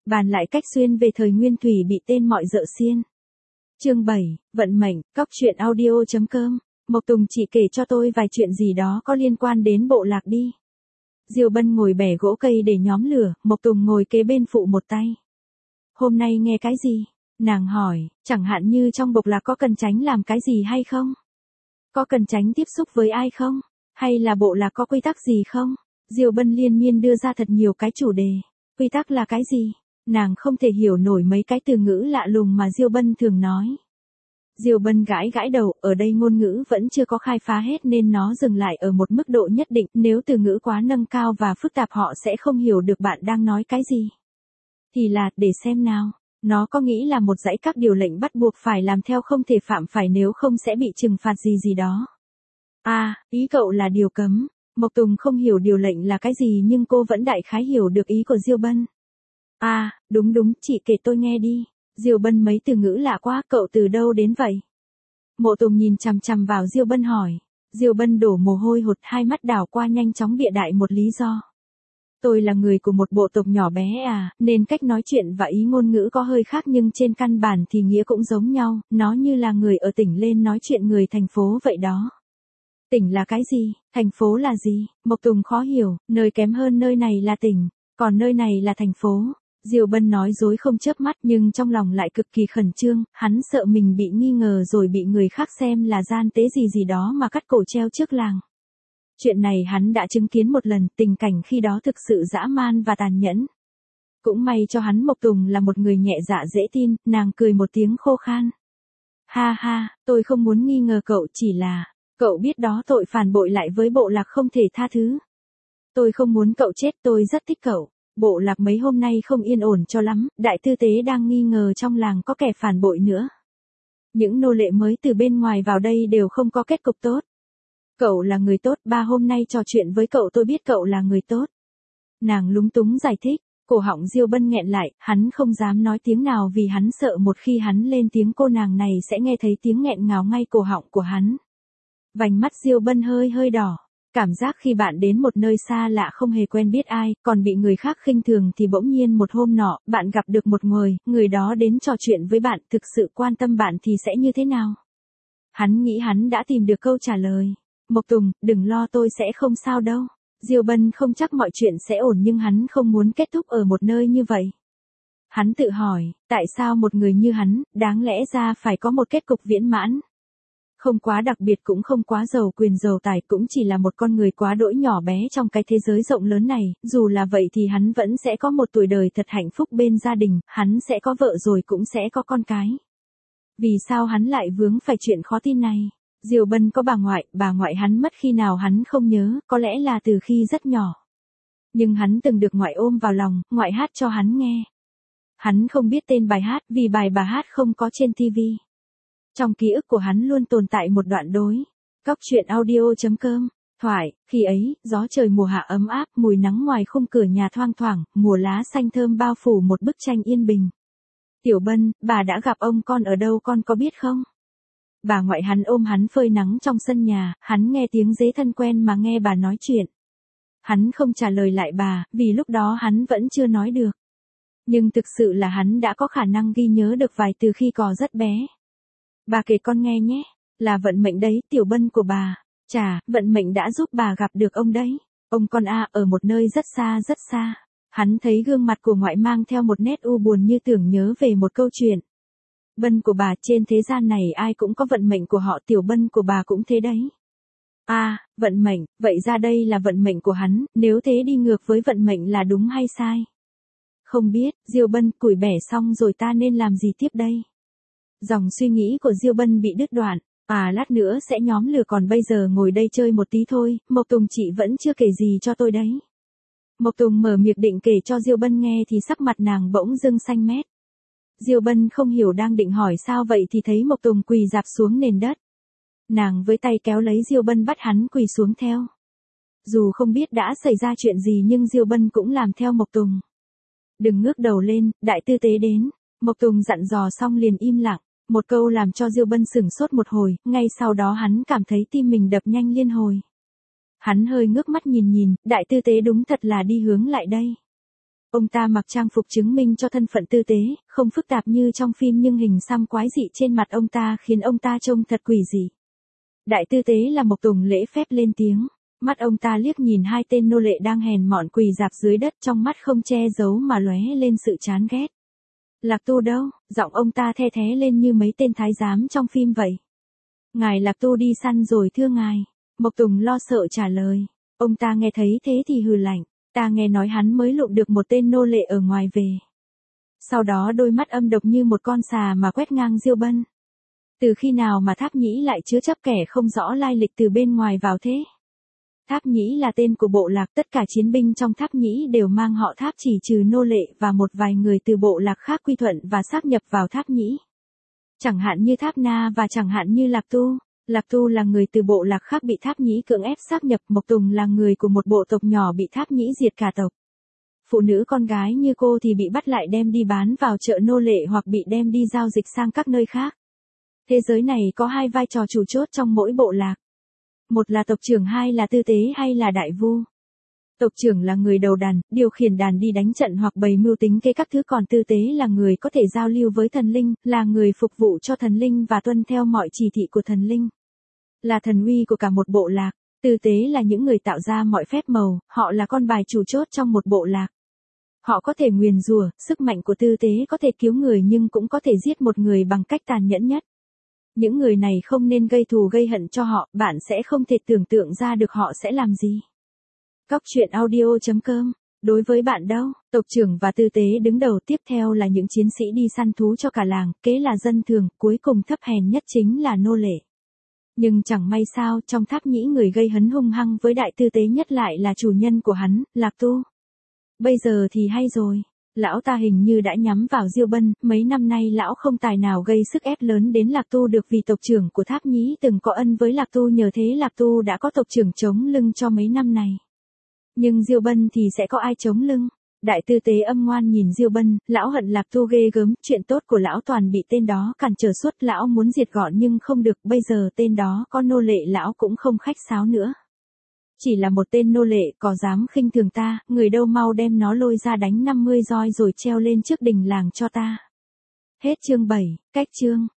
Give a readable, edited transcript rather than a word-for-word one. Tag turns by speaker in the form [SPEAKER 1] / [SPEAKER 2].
[SPEAKER 1] Bàn lại cách xuyên về thời Nguyên Thủy bị tên mọi dợ xiên. Chương 7, vận mệnh, cóc truyện audio.com. Mộc Tùng chỉ kể cho tôi vài chuyện gì đó có liên quan đến bộ lạc đi. Diêu Bân ngồi bẻ gỗ cây để nhóm lửa, Mộc Tùng ngồi kế bên phụ một tay. Hôm nay nghe cái gì? Nàng hỏi, chẳng hạn như trong bộ lạc có cần tránh làm cái gì hay không? Có cần tránh tiếp xúc với ai không? Hay là bộ lạc có quy tắc gì không? Diêu Bân liên miên đưa ra thật nhiều cái chủ đề. Quy tắc là cái gì? Nàng không thể hiểu nổi mấy cái từ ngữ lạ lùng mà Diêu Bân thường nói. Diêu Bân gãi gãi đầu, ở đây ngôn ngữ vẫn chưa có khai phá hết nên nó dừng lại ở một mức độ nhất định, nếu từ ngữ quá nâng cao và phức tạp họ sẽ không hiểu được bạn đang nói cái gì. Thì là, để xem nào, nó có nghĩ là một dãy các điều lệnh bắt buộc phải làm theo không thể phạm phải nếu không sẽ bị trừng phạt gì gì đó. À, ý cậu là điều cấm. Mộc Tùng không hiểu điều lệnh là cái gì nhưng cô vẫn đại khái hiểu được ý của Diêu Bân. À, đúng, chị kể tôi nghe đi. Diêu Bân mấy từ ngữ lạ quá, cậu từ đâu đến vậy? Mộ Tùng nhìn chằm chằm vào Diêu Bân hỏi. Diêu Bân đổ mồ hôi hột, hai mắt đảo qua nhanh chóng bịa đại một lý do. Tôi là người của một bộ tộc nhỏ bé nên cách nói chuyện và ý ngôn ngữ có hơi khác nhưng trên căn bản thì nghĩa cũng giống nhau, nó như là người ở tỉnh lên nói chuyện người thành phố vậy đó. Tỉnh là cái gì? Thành phố là gì? Mộc Tùng khó hiểu, nơi kém hơn nơi này là tỉnh, còn nơi này là thành phố. Diêu Bân nói dối không chớp mắt nhưng trong lòng lại cực kỳ khẩn trương, hắn sợ mình bị nghi ngờ rồi bị người khác xem là gian tế gì gì đó mà cắt cổ treo trước làng. Chuyện này hắn đã chứng kiến một lần, tình cảnh khi đó thực sự dã man và tàn nhẫn. Cũng may cho hắn Mộc Tùng là một người nhẹ dạ dễ tin, nàng cười một tiếng khô khan. Ha ha, tôi không muốn nghi ngờ cậu, chỉ là, cậu biết đó, tội phản bội lại với bộ lạc không thể tha thứ. Tôi không muốn cậu chết, tôi rất thích cậu. Bộ lạc mấy hôm nay không yên ổn cho lắm, đại tư tế đang nghi ngờ trong làng có kẻ phản bội nữa. Những nô lệ mới từ bên ngoài vào đây đều không có kết cục tốt. Cậu là người tốt, ba hôm nay trò chuyện với cậu tôi biết cậu là người tốt. Nàng lúng túng giải thích, cổ họng Diêu Bân nghẹn lại, hắn không dám nói tiếng nào vì hắn sợ một khi hắn lên tiếng cô nàng này sẽ nghe thấy tiếng nghẹn ngào ngay cổ họng của hắn. Vành mắt Diêu Bân hơi đỏ. Cảm giác khi bạn đến một nơi xa lạ không hề quen biết ai, còn bị người khác khinh thường thì bỗng nhiên một hôm nọ, bạn gặp được một người đó đến trò chuyện với bạn, thực sự quan tâm bạn thì sẽ như thế nào? Hắn nghĩ hắn đã tìm được câu trả lời. Mộc Tùng, đừng lo, tôi sẽ không sao đâu. Diêu Bân không chắc mọi chuyện sẽ ổn nhưng hắn không muốn kết thúc ở một nơi như vậy. Hắn tự hỏi, tại sao một người như hắn, đáng lẽ ra phải có một kết cục viễn mãn? Không quá đặc biệt cũng không quá giàu quyền giàu tài, cũng chỉ là một con người quá đỗi nhỏ bé trong cái thế giới rộng lớn này, dù là vậy thì hắn vẫn sẽ có một tuổi đời thật hạnh phúc bên gia đình, hắn sẽ có vợ rồi cũng sẽ có con cái. Vì sao hắn lại vướng phải chuyện khó tin này? Diêu Bân có bà ngoại hắn mất khi nào hắn không nhớ, có lẽ là từ khi rất nhỏ. Nhưng hắn từng được ngoại ôm vào lòng, ngoại hát cho hắn nghe. Hắn không biết tên bài hát vì bài bà hát không có trên TV. Trong ký ức của hắn luôn tồn tại một đoạn đối. Cóc truyện audio.com. Thoại, khi ấy, gió trời mùa hạ ấm áp, mùi nắng ngoài khung cửa nhà thoang thoảng, mùa lá xanh thơm bao phủ một bức tranh yên bình. Tiểu Bân, bà đã gặp ông con ở đâu con có biết không? Bà ngoại hắn ôm hắn phơi nắng trong sân nhà, hắn nghe tiếng dế thân quen mà nghe bà nói chuyện. Hắn không trả lời lại bà, vì lúc đó hắn vẫn chưa nói được. Nhưng thực sự là hắn đã có khả năng ghi nhớ được vài từ khi còn rất bé. Bà kể con nghe nhé, là vận mệnh đấy, Tiểu Bân của bà. Chà, vận mệnh đã giúp bà gặp được ông đấy. Ông con ở một nơi rất xa rất xa. Hắn thấy gương mặt của ngoại mang theo một nét u buồn như tưởng nhớ về một câu chuyện. Bân của bà, trên thế gian này ai cũng có vận mệnh của họ, Tiểu Bân của bà cũng thế đấy. À, vận mệnh, vậy ra đây là vận mệnh của hắn, nếu thế đi ngược với vận mệnh là đúng hay sai? Không biết, Diêu Bân, củi bẻ xong rồi ta nên làm gì tiếp đây? Dòng suy nghĩ của Diêu Bân bị đứt đoạn. Lát nữa sẽ nhóm lửa, còn bây giờ ngồi đây chơi một tí thôi, Mộc Tùng chị vẫn chưa kể gì cho tôi đấy. Mộc Tùng mở miệng định kể cho Diêu Bân nghe thì sắc mặt nàng bỗng dưng xanh mét. Diêu Bân không hiểu đang định hỏi sao vậy thì thấy Mộc Tùng quỳ rạp xuống nền đất. Nàng với tay kéo lấy Diêu Bân bắt hắn quỳ xuống theo. Dù không biết đã xảy ra chuyện gì nhưng Diêu Bân cũng làm theo Mộc Tùng. Đừng ngước đầu lên, đại tư tế đến. Mộc Tùng dặn dò xong liền im lặng. Một câu làm cho Diêu Bân sửng sốt một hồi, ngay sau đó hắn cảm thấy tim mình đập nhanh liên hồi. Hắn hơi ngước mắt nhìn, đại tư tế đúng thật là đi hướng lại đây. Ông ta mặc trang phục chứng minh cho thân phận tư tế, không phức tạp như trong phim nhưng hình xăm quái dị trên mặt ông ta khiến ông ta trông thật quỷ dị. Đại tư tế là Mộc Tùng lễ phép lên tiếng. Mắt ông ta liếc nhìn hai tên nô lệ đang hèn mọn quỳ rạp dưới đất, trong mắt không che giấu mà lóe lên sự chán ghét. Lạc Tu đâu? Giọng ông ta the thé lên như mấy tên thái giám trong phim vậy. Ngài Lạc Tu đi săn rồi thưa ngài. Mộc Tùng lo sợ trả lời. Ông ta nghe thấy thế thì hừ lạnh. Ta nghe nói hắn mới lụm được một tên nô lệ ở ngoài về. Sau đó đôi mắt âm độc như một con xà mà quét ngang Diêu Bân. Từ khi nào mà Tháp Nhĩ lại chứa chấp kẻ không rõ lai lịch từ bên ngoài vào thế? Tháp Nhĩ là tên của bộ lạc, tất cả chiến binh trong Tháp Nhĩ đều mang họ Tháp chỉ trừ nô lệ và một vài người từ bộ lạc khác quy thuận và sáp nhập vào Tháp Nhĩ. Chẳng hạn như Tháp Na và chẳng hạn như Lạc Tu. Lạc Tu là người từ bộ lạc khác bị Tháp Nhĩ cưỡng ép sáp nhập, Mộc Tùng là người của một bộ tộc nhỏ bị Tháp Nhĩ diệt cả tộc. Phụ nữ con gái như cô thì bị bắt lại đem đi bán vào chợ nô lệ hoặc bị đem đi giao dịch sang các nơi khác. Thế giới này có hai vai trò chủ chốt trong mỗi bộ lạc. Một là tộc trưởng, hai là tư tế hay là đại vu. Tộc trưởng là người đầu đàn, điều khiển đàn đi đánh trận hoặc bày mưu tính kế các thứ, còn tư tế là người có thể giao lưu với thần linh, là người phục vụ cho thần linh và tuân theo mọi chỉ thị của thần linh. Là thần uy của cả một bộ lạc. Tư tế là những người tạo ra mọi phép màu, họ là con bài chủ chốt trong một bộ lạc. Họ có thể nguyền rủa, sức mạnh của tư tế có thể cứu người nhưng cũng có thể giết một người bằng cách tàn nhẫn nhất. Những người này không nên gây thù gây hận cho họ, bạn sẽ không thể tưởng tượng ra được họ sẽ làm gì. Cóc truyện audio.com. Đối với bạn đâu, tộc trưởng và tư tế đứng đầu, tiếp theo là những chiến sĩ đi săn thú cho cả làng, kế là dân thường, cuối cùng thấp hèn nhất chính là nô lệ. Nhưng chẳng may sao, trong Tháp Nhĩ người gây hấn hung hăng với đại tư tế nhất lại là chủ nhân của hắn, Lạc Tu. Bây giờ thì hay rồi. Lão ta hình như đã nhắm vào Diêu Bân, mấy năm nay lão không tài nào gây sức ép lớn đến Lạc Tu được vì tộc trưởng của Tháp Nhĩ từng có ân với Lạc Tu, nhờ thế Lạc Tu đã có tộc trưởng chống lưng cho mấy năm này. Nhưng Diêu Bân thì sẽ có ai chống lưng? Đại tư tế âm ngoan nhìn Diêu Bân, lão hận Lạc Tu ghê gớm, chuyện tốt của lão toàn bị tên đó cản trở suốt, lão muốn diệt gọn nhưng không được, bây giờ tên đó có nô lệ lão cũng không khách sáo nữa. Chỉ là một tên nô lệ, có dám khinh thường ta, người đâu mau đem nó lôi ra đánh 50 roi rồi treo lên trước đình làng cho ta. Hết chương 7, cách chương.